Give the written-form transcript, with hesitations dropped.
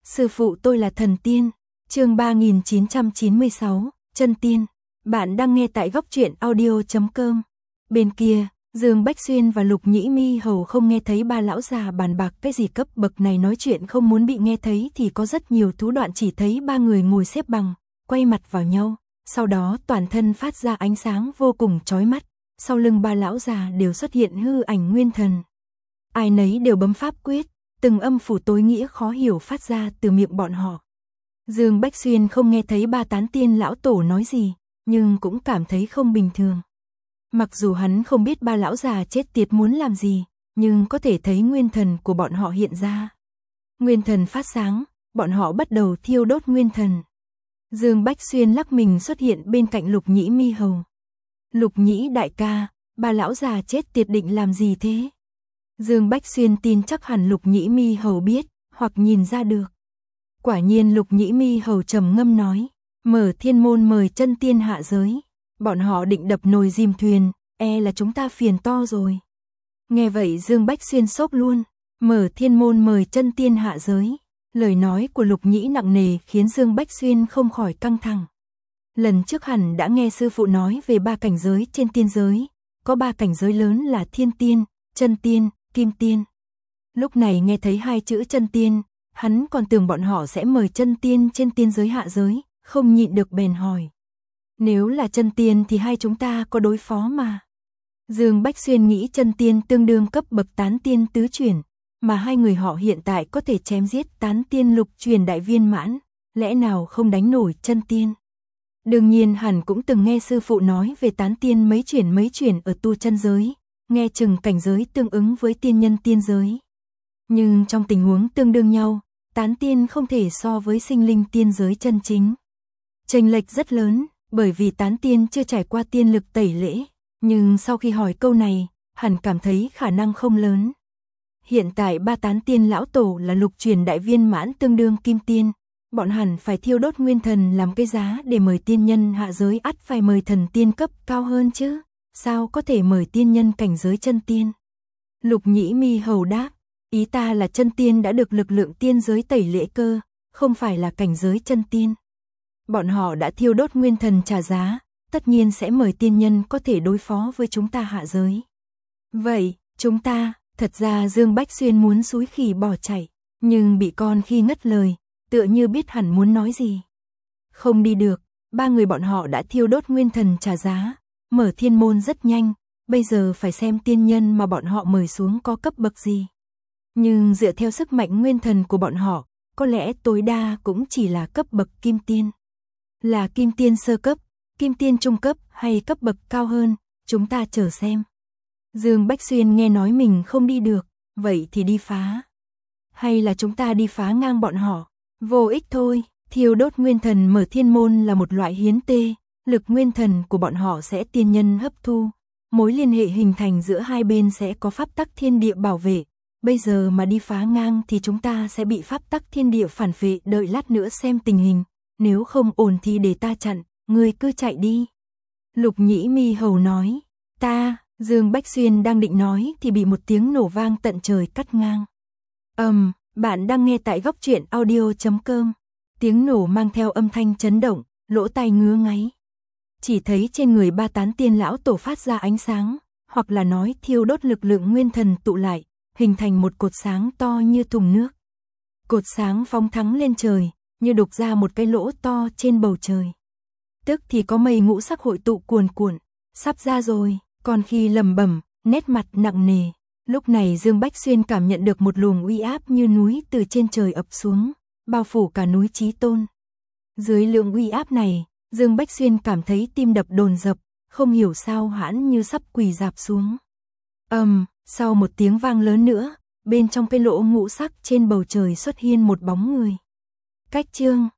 Sư phụ tôi là thần tiên. Chương 3996, chân tiên. Bạn đang nghe tại góc truyện audio.com. Bên kia, Dương Bách Xuyên và Lục Nhĩ Mi hầu không nghe thấy ba lão già bàn bạc cái gì cấp bậc này nói chuyện không muốn bị nghe thấy thì có rất nhiều thú đoạn, chỉ thấy ba người ngồi xếp bằng, quay mặt vào nhau, sau đó toàn thân phát ra ánh sáng vô cùng chói mắt, sau lưng ba lão già đều xuất hiện hư ảnh nguyên thần. Ai nấy đều bấm pháp quyết, từng âm phủ tối nghĩa khó hiểu phát ra từ miệng bọn họ. Dương Bách Xuyên không nghe thấy ba tán tiên lão tổ nói gì, nhưng cũng cảm thấy không bình thường. Mặc dù hắn không biết ba lão già chết tiệt muốn làm gì, nhưng có thể thấy nguyên thần của bọn họ hiện ra. Nguyên thần phát sáng, bọn họ bắt đầu thiêu đốt nguyên thần. Dương Bách Xuyên lắc mình xuất hiện bên cạnh Lục Nhĩ Mi hầu. Lục Nhĩ đại ca, ba lão già chết tiệt định làm gì thế? Dương Bách Xuyên tin chắc hẳn Lục Nhĩ Mi hầu biết, hoặc nhìn ra được. Quả nhiên Lục Nhĩ Mi hầu trầm ngâm nói, mở thiên môn mời chân tiên hạ giới. Bọn họ định đập nồi dìm thuyền, e là chúng ta phiền to rồi. Nghe vậy Dương Bách Xuyên sốc luôn, mở thiên môn mời chân tiên hạ giới. Lời nói của Lục Nhĩ nặng nề khiến Dương Bách Xuyên không khỏi căng thẳng. Lần trước hẳn đã nghe sư phụ nói về ba cảnh giới trên tiên giới, có ba cảnh giới lớn là thiên tiên, chân tiên, kim tiên. Lúc này nghe thấy hai chữ chân tiên, hắn còn tưởng bọn họ sẽ mời chân tiên trên tiên giới hạ giới, không nhịn được bèn hỏi. Nếu là chân tiên thì hai chúng ta có đối phó mà. Dương Bách Xuyên nghĩ chân tiên tương đương cấp bậc tán tiên tứ chuyển, mà hai người họ hiện tại có thể chém giết tán tiên lục truyền đại viên mãn, lẽ nào không đánh nổi chân tiên. Đương nhiên hẳn cũng từng nghe sư phụ nói về tán tiên mấy chuyển ở tu chân giới, nghe chừng cảnh giới tương ứng với tiên nhân tiên giới. Nhưng trong tình huống tương đương nhau, tán tiên không thể so với sinh linh tiên giới chân chính. Chênh lệch rất lớn, bởi vì tán tiên chưa trải qua tiên lực tẩy lễ, nhưng sau khi hỏi câu này, hẳn cảm thấy khả năng không lớn. Hiện tại ba tán tiên lão tổ là lục truyền đại viên mãn tương đương kim tiên, bọn hẳn phải thiêu đốt nguyên thần làm cái giá để mời tiên nhân hạ giới, ắt phải mời thần tiên cấp cao hơn chứ, sao có thể mời tiên nhân cảnh giới chân tiên. Lục Nhĩ Mi hầu đáp, ý ta là chân tiên đã được lực lượng tiên giới tẩy lễ cơ, không phải là cảnh giới chân tiên. Bọn họ đã thiêu đốt nguyên thần trả giá, tất nhiên sẽ mời tiên nhân có thể đối phó với chúng ta hạ giới. Vậy, chúng ta, thật ra Dương Bách Xuyên muốn xúi khỉ bỏ chạy, nhưng bị con khi ngất lời, tựa như biết hẳn muốn nói gì. Không đi được, ba người bọn họ đã thiêu đốt nguyên thần trả giá, mở thiên môn rất nhanh, bây giờ phải xem tiên nhân mà bọn họ mời xuống có cấp bậc gì. Nhưng dựa theo sức mạnh nguyên thần của bọn họ, có lẽ tối đa cũng chỉ là cấp bậc kim tiên. Là kim tiên sơ cấp, kim tiên trung cấp hay cấp bậc cao hơn, chúng ta chờ xem. Dương Bách Xuyên nghe nói mình không đi được, vậy thì đi phá. Hay là chúng ta đi phá ngang bọn họ, vô ích thôi, thiêu đốt nguyên thần mở thiên môn là một loại hiến tê, lực nguyên thần của bọn họ sẽ tiên nhân hấp thu. Mối liên hệ hình thành giữa hai bên sẽ có pháp tắc thiên địa bảo vệ. Bây giờ mà đi phá ngang thì chúng ta sẽ bị pháp tắc thiên địa phản vệ, đợi lát nữa xem tình hình. Nếu không ổn thì để ta chặn, ngươi cứ chạy đi. Lục Nhĩ Mi hầu nói, ta, Dương Bách Xuyên đang định nói thì bị một tiếng nổ vang tận trời cắt ngang. Bạn đang nghe tại góc truyện audio.com. Tiếng nổ mang theo âm thanh chấn động, lỗ tai ngứa ngáy. Chỉ thấy trên người ba tán tiên lão tổ phát ra ánh sáng, hoặc là nói thiêu đốt lực lượng nguyên thần tụ lại, hình thành một cột sáng to như thùng nước. Cột sáng phóng thẳng lên trời, như đục ra một cái lỗ to trên bầu trời. Tức thì có mây ngũ sắc hội tụ cuồn cuộn, sắp ra rồi, còn khi lẩm bẩm, nét mặt nặng nề. Lúc này Dương Bách Xuyên cảm nhận được một luồng uy áp như núi từ trên trời ập xuống, bao phủ cả núi Chí Tôn. Dưới lượng uy áp này, Dương Bách Xuyên cảm thấy tim đập dồn dập, không hiểu sao hãn như sắp quỳ rạp xuống. Sau một tiếng vang lớn nữa, bên trong cái lỗ ngũ sắc trên bầu trời xuất hiện một bóng người. Cách chương